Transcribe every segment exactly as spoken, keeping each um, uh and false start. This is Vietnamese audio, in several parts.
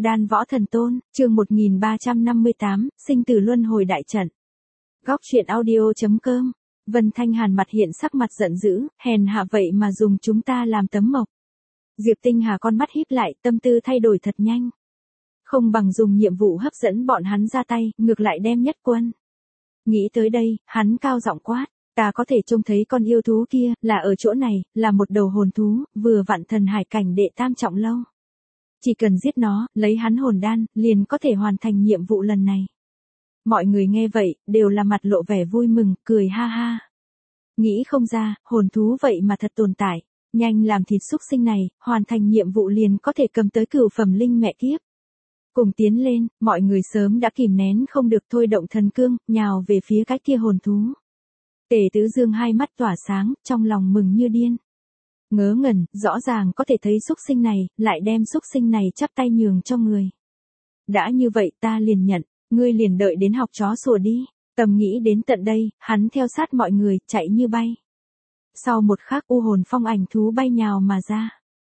Đan Võ Thần Tôn, chương một nghìn ba trăm năm mươi tám, sinh tử luân hồi đại trận. Góc truyện audio.com. Vân Thanh Hàn mặt hiện sắc mặt giận dữ, hèn hạ vậy mà dùng chúng ta làm tấm mộc. Diệp Tinh Hà con mắt híp lại, tâm tư thay đổi thật nhanh. Không bằng dùng nhiệm vụ hấp dẫn bọn hắn ra tay, ngược lại đem nhất quân. Nghĩ tới đây, hắn cao giọng quát, ta có thể trông thấy con yêu thú kia, là ở chỗ này, là một đầu hồn thú, vừa vặn thần hải cảnh đệ tam trọng lâu. Chỉ cần giết nó, lấy hắn hồn đan, liền có thể hoàn thành nhiệm vụ lần này. Mọi người nghe vậy, đều là mặt lộ vẻ vui mừng, cười ha ha. Nghĩ không ra, hồn thú vậy mà thật tồn tại, nhanh làm thịt xúc sinh này, hoàn thành nhiệm vụ liền có thể cầm tới cửu phẩm linh mẹ kiếp. Cùng tiến lên, mọi người sớm đã kìm nén không được thôi động thần cương, nhào về phía cái kia hồn thú. Tề Tứ Dương hai mắt tỏa sáng, trong lòng mừng như điên. Ngớ ngẩn, rõ ràng có thể thấy xúc sinh này, lại đem xúc sinh này chắp tay nhường cho người. Đã như vậy ta liền nhận, ngươi liền đợi đến học chó sủa đi. Tầm nghĩ đến tận đây, hắn theo sát mọi người, chạy như bay. Sau một khắc u hồn phong ảnh thú bay nhào mà ra.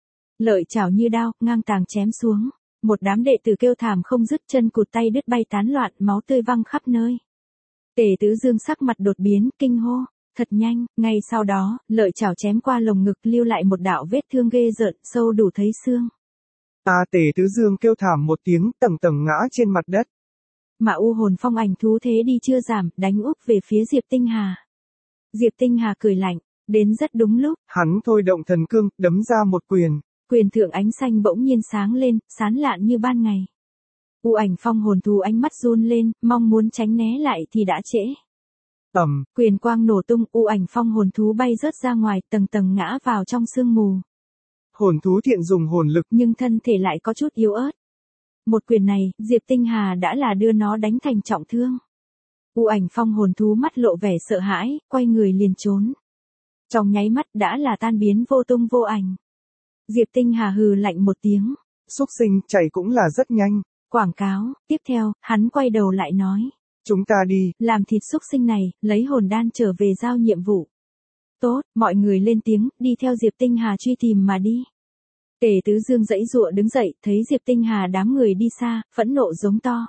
Lợi chảo như đao, ngang tàng chém xuống. Một đám đệ tử kêu thảm không dứt, chân cụt tay đứt bay tán loạn, máu tươi văng khắp nơi. Tề Tứ Dương sắc mặt đột biến, kinh hô. Thật nhanh, ngay sau đó, lợi chảo chém qua lồng ngực lưu lại một đạo vết thương ghê rợn, sâu đủ thấy xương. Ta Tề Tứ Dương kêu thảm một tiếng, tầng tầng ngã trên mặt đất. Mà u hồn phong ảnh thú thế đi chưa giảm, đánh úp về phía Diệp Tinh Hà. Diệp Tinh Hà cười lạnh, đến rất đúng lúc. Hắn thôi động thần cương, đấm ra một quyền. Quyền thượng ánh xanh bỗng nhiên sáng lên, sán lạn như ban ngày. U ảnh phong hồn thú ánh mắt run lên, mong muốn tránh né lại thì đã trễ. Ầm, quyền quang nổ tung, u ảnh phong hồn thú bay rớt ra ngoài, tầng tầng ngã vào trong sương mù. Hồn thú thiện dùng hồn lực, nhưng thân thể lại có chút yếu ớt. Một quyền này, Diệp Tinh Hà đã là đưa nó đánh thành trọng thương. U ảnh phong hồn thú mắt lộ vẻ sợ hãi, quay người liền trốn. Trong nháy mắt đã là tan biến vô tung vô ảnh. Diệp Tinh Hà hừ lạnh một tiếng. Xúc sinh chạy cũng là rất nhanh. Quảng cáo, tiếp theo, hắn quay đầu lại nói. Chúng ta đi. Làm thịt xúc sinh này, lấy hồn đan trở về giao nhiệm vụ. Tốt, mọi người lên tiếng, đi theo Diệp Tinh Hà truy tìm mà đi. Tề Tứ Dương dãy dụa đứng dậy, thấy Diệp Tinh Hà đám người đi xa, phẫn nộ giống to.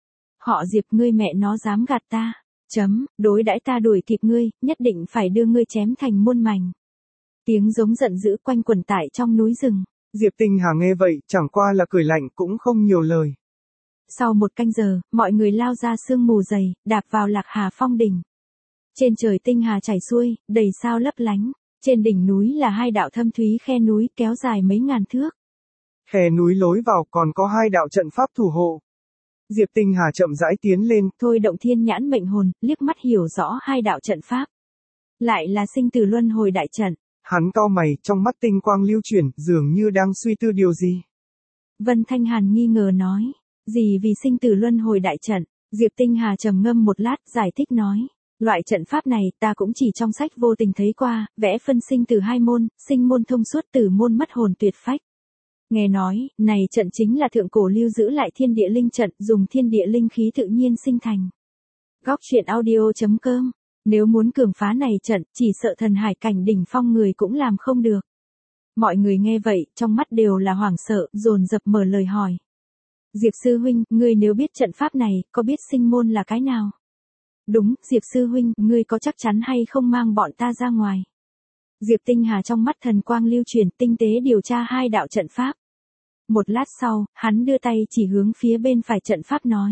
Họ Diệp, ngươi mẹ nó dám gạt ta. Chấm, đối đãi ta đuổi kịp ngươi, nhất định phải đưa ngươi chém thành muôn mảnh. Tiếng giống giận dữ quanh quẩn tại trong núi rừng. Diệp Tinh Hà nghe vậy, chẳng qua là cười lạnh cũng không nhiều lời. Sau một canh giờ, mọi người lao ra sương mù dày, đạp vào Lạc Hà Phong đỉnh. Trên trời tinh hà chảy xuôi, đầy sao lấp lánh. Trên đỉnh núi là hai đạo thâm thúy khe núi kéo dài mấy ngàn thước. Khe núi lối vào còn có hai đạo trận pháp thủ hộ. Diệp Tinh Hà chậm rãi tiến lên, thôi động thiên nhãn mệnh hồn, liếc mắt hiểu rõ hai đạo trận pháp. Lại là sinh tử luân hồi đại trận. Hắn cau mày, trong mắt tinh quang lưu chuyển, dường như đang suy tư điều gì. Vân Thanh Hàn nghi ngờ nói, gì vì sinh tử luân hồi đại trận? Diệp Tinh Hà trầm ngâm một lát, giải thích nói, loại trận pháp này ta cũng chỉ trong sách vô tình thấy qua, vẽ phân sinh từ hai môn, sinh môn thông suốt, tử môn mất hồn tuyệt phách. Nghe nói, này trận chính là thượng cổ lưu giữ lại thiên địa linh trận, dùng thiên địa linh khí tự nhiên sinh thành. Góc truyện audio.com. Nếu muốn cường phá này trận, chỉ sợ thần hải cảnh đỉnh phong người cũng làm không được. Mọi người nghe vậy, trong mắt đều là hoảng sợ, dồn dập mở lời hỏi. Diệp sư huynh, ngươi nếu biết trận pháp này, có biết sinh môn là cái nào? Đúng, Diệp sư huynh, ngươi có chắc chắn hay không mang bọn ta ra ngoài? Diệp Tinh Hà trong mắt thần quang lưu chuyển, tinh tế điều tra hai đạo trận pháp. Một lát sau, hắn đưa tay chỉ hướng phía bên phải trận pháp nói.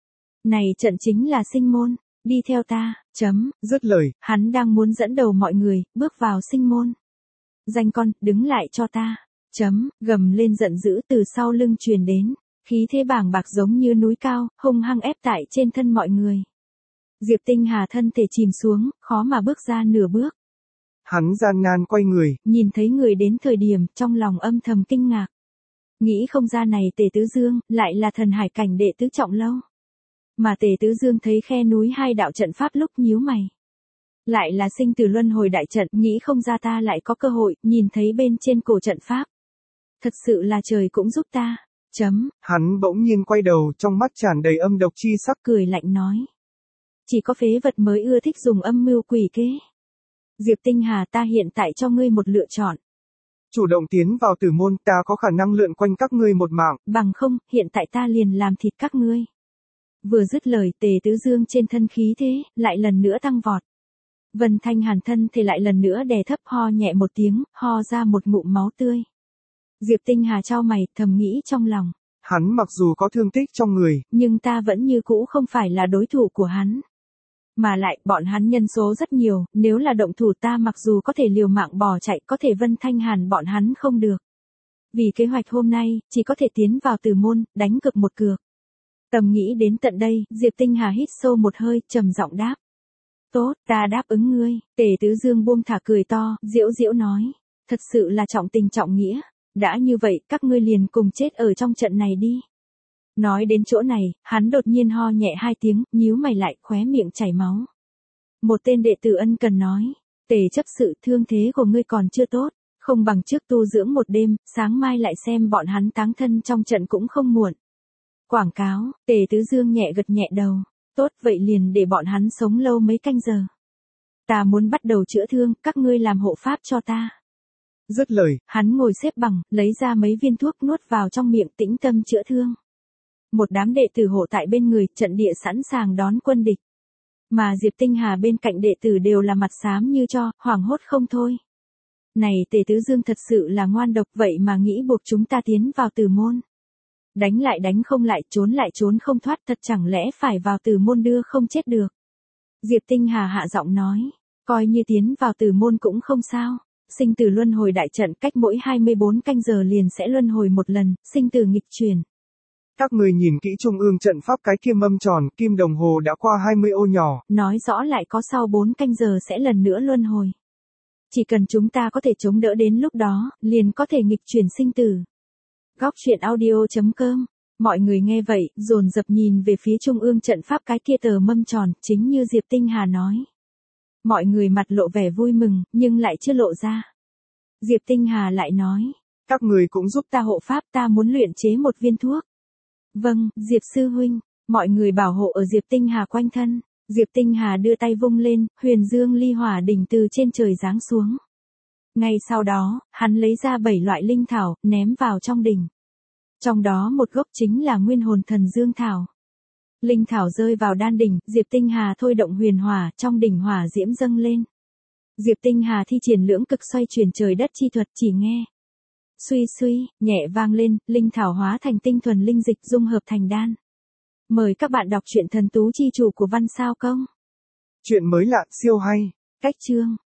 Này trận chính là sinh môn, đi theo ta, chấm, dứt lời, hắn đang muốn dẫn đầu mọi người, bước vào sinh môn. Danh con, đứng lại cho ta, chấm, gầm lên giận dữ từ sau lưng truyền đến, khí thế bàng bạc giống như núi cao, hung hăng ép tại trên thân mọi người. Diệp Tinh Hà thân thể chìm xuống, khó mà bước ra nửa bước. Hắn gian nan quay người, nhìn thấy người đến thời điểm, trong lòng âm thầm kinh ngạc. Nghĩ không ra này Tề Tứ Dương, lại là thần hải cảnh đệ tứ trọng lâu. Mà Tề Tứ Dương thấy khe núi hai đạo trận pháp lúc nhíu mày. Lại là sinh tử luân hồi đại trận, nghĩ không ra ta lại có cơ hội, nhìn thấy bên trên cổ trận pháp. Thật sự là trời cũng giúp ta, chấm. Hắn bỗng nhiên quay đầu, trong mắt tràn đầy âm độc chi sắc, cười lạnh nói. Chỉ có phế vật mới ưa thích dùng âm mưu quỷ kế. Diệp Tinh Hà, ta hiện tại cho ngươi một lựa chọn. Chủ động tiến vào tử môn, ta có khả năng lượn quanh các ngươi một mạng. Bằng không, hiện tại ta liền làm thịt các ngươi. Vừa dứt lời, Tề Tứ Dương trên thân khí thế, lại lần nữa tăng vọt. Vân Thanh Hàn thân thì lại lần nữa đè thấp ho nhẹ một tiếng, ho ra một ngụm máu tươi. Diệp Tinh Hà chau mày, thầm nghĩ trong lòng. Hắn mặc dù có thương tích trong người, nhưng ta vẫn như cũ không phải là đối thủ của hắn. Mà lại, bọn hắn nhân số rất nhiều, nếu là động thủ ta mặc dù có thể liều mạng bỏ chạy, có thể Vân Thanh Hàn bọn hắn không được. Vì kế hoạch hôm nay, chỉ có thể tiến vào Tử môn, đánh cược một cược. Tầm nghĩ đến tận đây, Diệp Tinh Hà hít sâu một hơi, trầm giọng đáp. Tốt, ta đáp ứng ngươi. Tề Tứ Dương buông thả cười to, giễu giễu nói. Thật sự là trọng tình trọng nghĩa. Đã như vậy, các ngươi liền cùng chết ở trong trận này đi. Nói đến chỗ này, hắn đột nhiên ho nhẹ hai tiếng, nhíu mày lại, khóe miệng chảy máu. Một tên đệ tử ân cần nói. Tề chấp sự, thương thế của ngươi còn chưa tốt. Không bằng trước tu dưỡng một đêm, sáng mai lại xem bọn hắn táng thân trong trận cũng không muộn. Quảng cáo, Tề Tứ Dương nhẹ gật nhẹ đầu. Tốt vậy liền để bọn hắn sống lâu mấy canh giờ. Ta muốn bắt đầu chữa thương, các ngươi làm hộ pháp cho ta. Dứt lời, hắn ngồi xếp bằng, lấy ra mấy viên thuốc nuốt vào trong miệng tĩnh tâm chữa thương. Một đám đệ tử hộ tại bên người, trận địa sẵn sàng đón quân địch. Mà Diệp Tinh Hà bên cạnh đệ tử đều là mặt xám như cho, hoảng hốt không thôi. Này Tề Tứ Dương thật sự là ngoan độc vậy mà nghĩ buộc chúng ta tiến vào Tử môn. Đánh lại đánh không lại, trốn lại trốn không thoát, thật chẳng lẽ phải vào Tử môn đưa không chết được. Diệp Tinh Hà hạ giọng nói, coi như tiến vào Tử môn cũng không sao. Sinh tử luân hồi đại trận cách mỗi hai mươi bốn canh giờ liền sẽ luân hồi một lần, sinh tử nghịch chuyển. Các người nhìn kỹ trung ương trận pháp cái kia mâm tròn, kim đồng hồ đã qua hai mươi ô nhỏ. Nói rõ lại có sau bốn canh giờ sẽ lần nữa luân hồi. Chỉ cần chúng ta có thể chống đỡ đến lúc đó, liền có thể nghịch chuyển sinh tử. Góc truyện audio chấm com. Mọi người nghe vậy, dồn dập nhìn về phía trung ương trận pháp cái kia tờ mâm tròn, chính như Diệp Tinh Hà nói. Mọi người mặt lộ vẻ vui mừng, nhưng lại chưa lộ ra. Diệp Tinh Hà lại nói. Các người cũng giúp ta hộ pháp, ta muốn luyện chế một viên thuốc. Vâng, Diệp sư huynh. Mọi người bảo hộ ở Diệp Tinh Hà quanh thân. Diệp Tinh Hà đưa tay vung lên, huyền dương ly hỏa đỉnh từ trên trời giáng xuống. Ngay sau đó, hắn lấy ra bảy loại linh thảo, ném vào trong đỉnh. Trong đó một gốc chính là nguyên hồn thần dương thảo. Linh thảo rơi vào đan đỉnh, Diệp Tinh Hà thôi động huyền hỏa, trong đỉnh hỏa diễm dâng lên. Diệp Tinh Hà thi triển lưỡng cực xoay chuyển trời đất chi thuật, chỉ nghe. Suy suy, nhẹ vang lên, linh thảo hóa thành tinh thuần linh dịch dung hợp thành đan. Mời các bạn đọc truyện Thần Tú Chi Chủ của Văn Sao Công. Chuyện mới lạ, siêu hay. Cách chương.